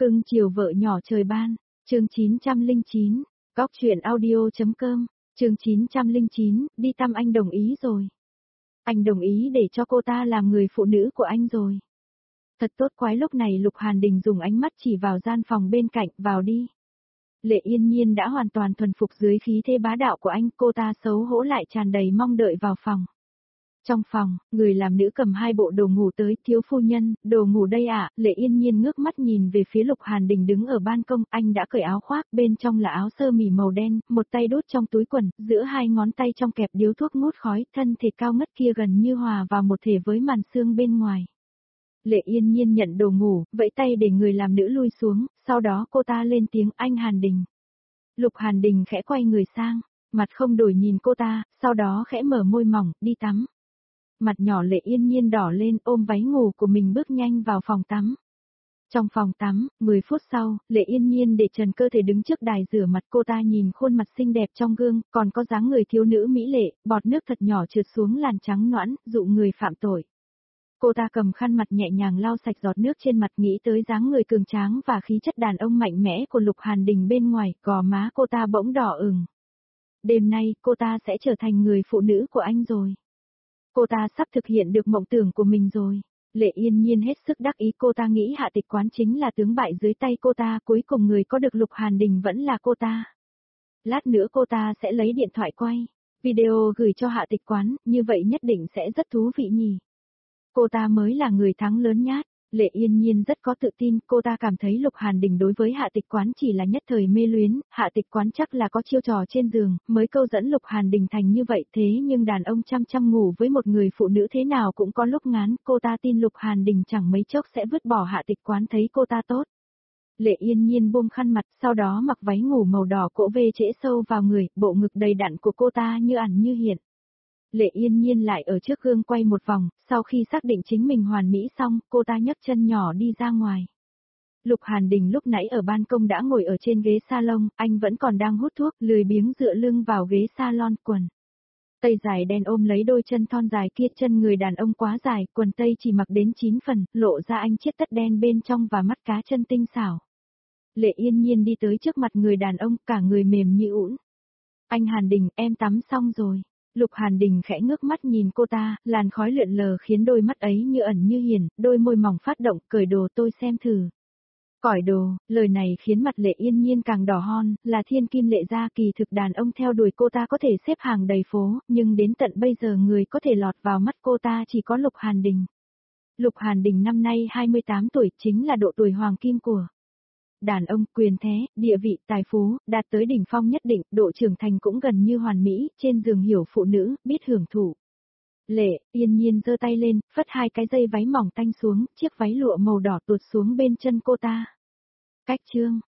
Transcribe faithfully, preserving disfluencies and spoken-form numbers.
Cưng chiều vợ nhỏ trời ban, chương chín trăm lẻ chín, góc truyện audio.com, chương chín trăm lẻ chín, đi thăm anh đồng ý rồi. Anh đồng ý để cho cô ta làm người phụ nữ của anh rồi. Thật tốt quái, lúc này Lục Hàn Đình dùng ánh mắt chỉ vào gian phòng bên cạnh, vào đi. Lệ Yên Nhiên đã hoàn toàn thuần phục dưới khí thế bá đạo của anh, cô ta xấu hổ lại tràn đầy mong đợi vào phòng. Trong phòng, người làm nữ cầm hai bộ đồ ngủ tới, thiếu phu nhân, đồ ngủ đây ạ, Lệ Yên Nhiên ngước mắt nhìn về phía Lục Hàn Đình đứng ở ban công, anh đã cởi áo khoác, bên trong là áo sơ mi màu đen, một tay đút trong túi quần, giữa hai ngón tay trong kẹp điếu thuốc ngút khói, thân thể cao ngất kia gần như hòa vào một thể với màn sương bên ngoài. Lệ Yên Nhiên nhận đồ ngủ, vẫy tay để người làm nữ lui xuống, sau đó cô ta lên tiếng anh Hàn Đình. Lục Hàn Đình khẽ quay người sang, mặt không đổi nhìn cô ta, sau đó khẽ mở môi mỏng, đi tắm. Mặt nhỏ Lệ Yên Nhiên đỏ lên, ôm váy ngủ của mình bước nhanh vào phòng tắm. Trong phòng tắm, mười phút sau, Lệ Yên Nhiên để trần cơ thể đứng trước đài rửa mặt, cô ta nhìn khuôn mặt xinh đẹp trong gương, còn có dáng người thiếu nữ mỹ lệ, bọt nước thật nhỏ trượt xuống làn trắng nõn, dụ người phạm tội. Cô ta cầm khăn mặt nhẹ nhàng lau sạch giọt nước trên mặt, nghĩ tới dáng người cường tráng và khí chất đàn ông mạnh mẽ của Lục Hàn Đình bên ngoài, gò má cô ta bỗng đỏ ửng. Đêm nay, cô ta sẽ trở thành người phụ nữ của anh rồi. Cô ta sắp thực hiện được mộng tưởng của mình rồi. Lệ Yên Nhiên hết sức đắc ý, cô ta nghĩ Hạ Tịch Quán chính là tướng bại dưới tay cô ta, cuối cùng người có được Lục Hàn Đình vẫn là cô ta. Lát nữa cô ta sẽ lấy điện thoại quay video gửi cho Hạ Tịch Quán, như vậy nhất định sẽ rất thú vị nhỉ. Cô ta mới là người thắng lớn nhát. Lệ Yên Nhiên rất có tự tin, cô ta cảm thấy Lục Hàn Đình đối với Hạ Tịch Quán chỉ là nhất thời mê luyến, Hạ Tịch Quán chắc là có chiêu trò trên giường, mới câu dẫn Lục Hàn Đình thành như vậy, thế nhưng đàn ông chăm chăm ngủ với một người phụ nữ thế nào cũng có lúc ngán, cô ta tin Lục Hàn Đình chẳng mấy chốc sẽ vứt bỏ Hạ Tịch Quán thấy cô ta tốt. Lệ Yên Nhiên buông khăn mặt, sau đó mặc váy ngủ màu đỏ cổ vê trễ sâu vào người, bộ ngực đầy đặn của cô ta như ẩn như hiện. Lệ Yên Nhiên lại ở trước gương quay một vòng, sau khi xác định chính mình hoàn mỹ xong, cô ta nhấc chân nhỏ đi ra ngoài. Lục Hàn Đình lúc nãy ở ban công đã ngồi ở trên ghế salon, anh vẫn còn đang hút thuốc, lười biếng dựa lưng vào ghế salon, quần tây dài đen ôm lấy đôi chân thon dài kia, chân người đàn ông quá dài, quần tây chỉ mặc đến chín phần, lộ ra anh chiếc tất đen bên trong và mắt cá chân tinh xảo. Lệ Yên Nhiên đi tới trước mặt người đàn ông, cả người mềm như ũn. Anh Hàn Đình, em tắm xong rồi. Lục Hàn Đình khẽ ngước mắt nhìn cô ta, làn khói lượn lờ khiến đôi mắt ấy như ẩn như hiển, đôi môi mỏng phát động, cởi đồ tôi xem thử. Cởi đồ, lời này khiến mặt Lệ Yên Nhiên càng đỏ hon, là thiên kim Lệ gia, kỳ thực đàn ông theo đuổi cô ta có thể xếp hàng đầy phố, nhưng đến tận bây giờ người có thể lọt vào mắt cô ta chỉ có Lục Hàn Đình. Lục Hàn Đình năm nay hai mươi tám tuổi, chính là độ tuổi hoàng kim của đàn ông, quyền thế, địa vị, tài phú, đạt tới đỉnh phong nhất định, độ trưởng thành cũng gần như hoàn mỹ, trên giường hiểu phụ nữ, biết hưởng thụ. Lệ Yên Nhiên giơ tay lên, phất hai cái dây váy mỏng tanh xuống, chiếc váy lụa màu đỏ tuột xuống bên chân cô ta. Cách chương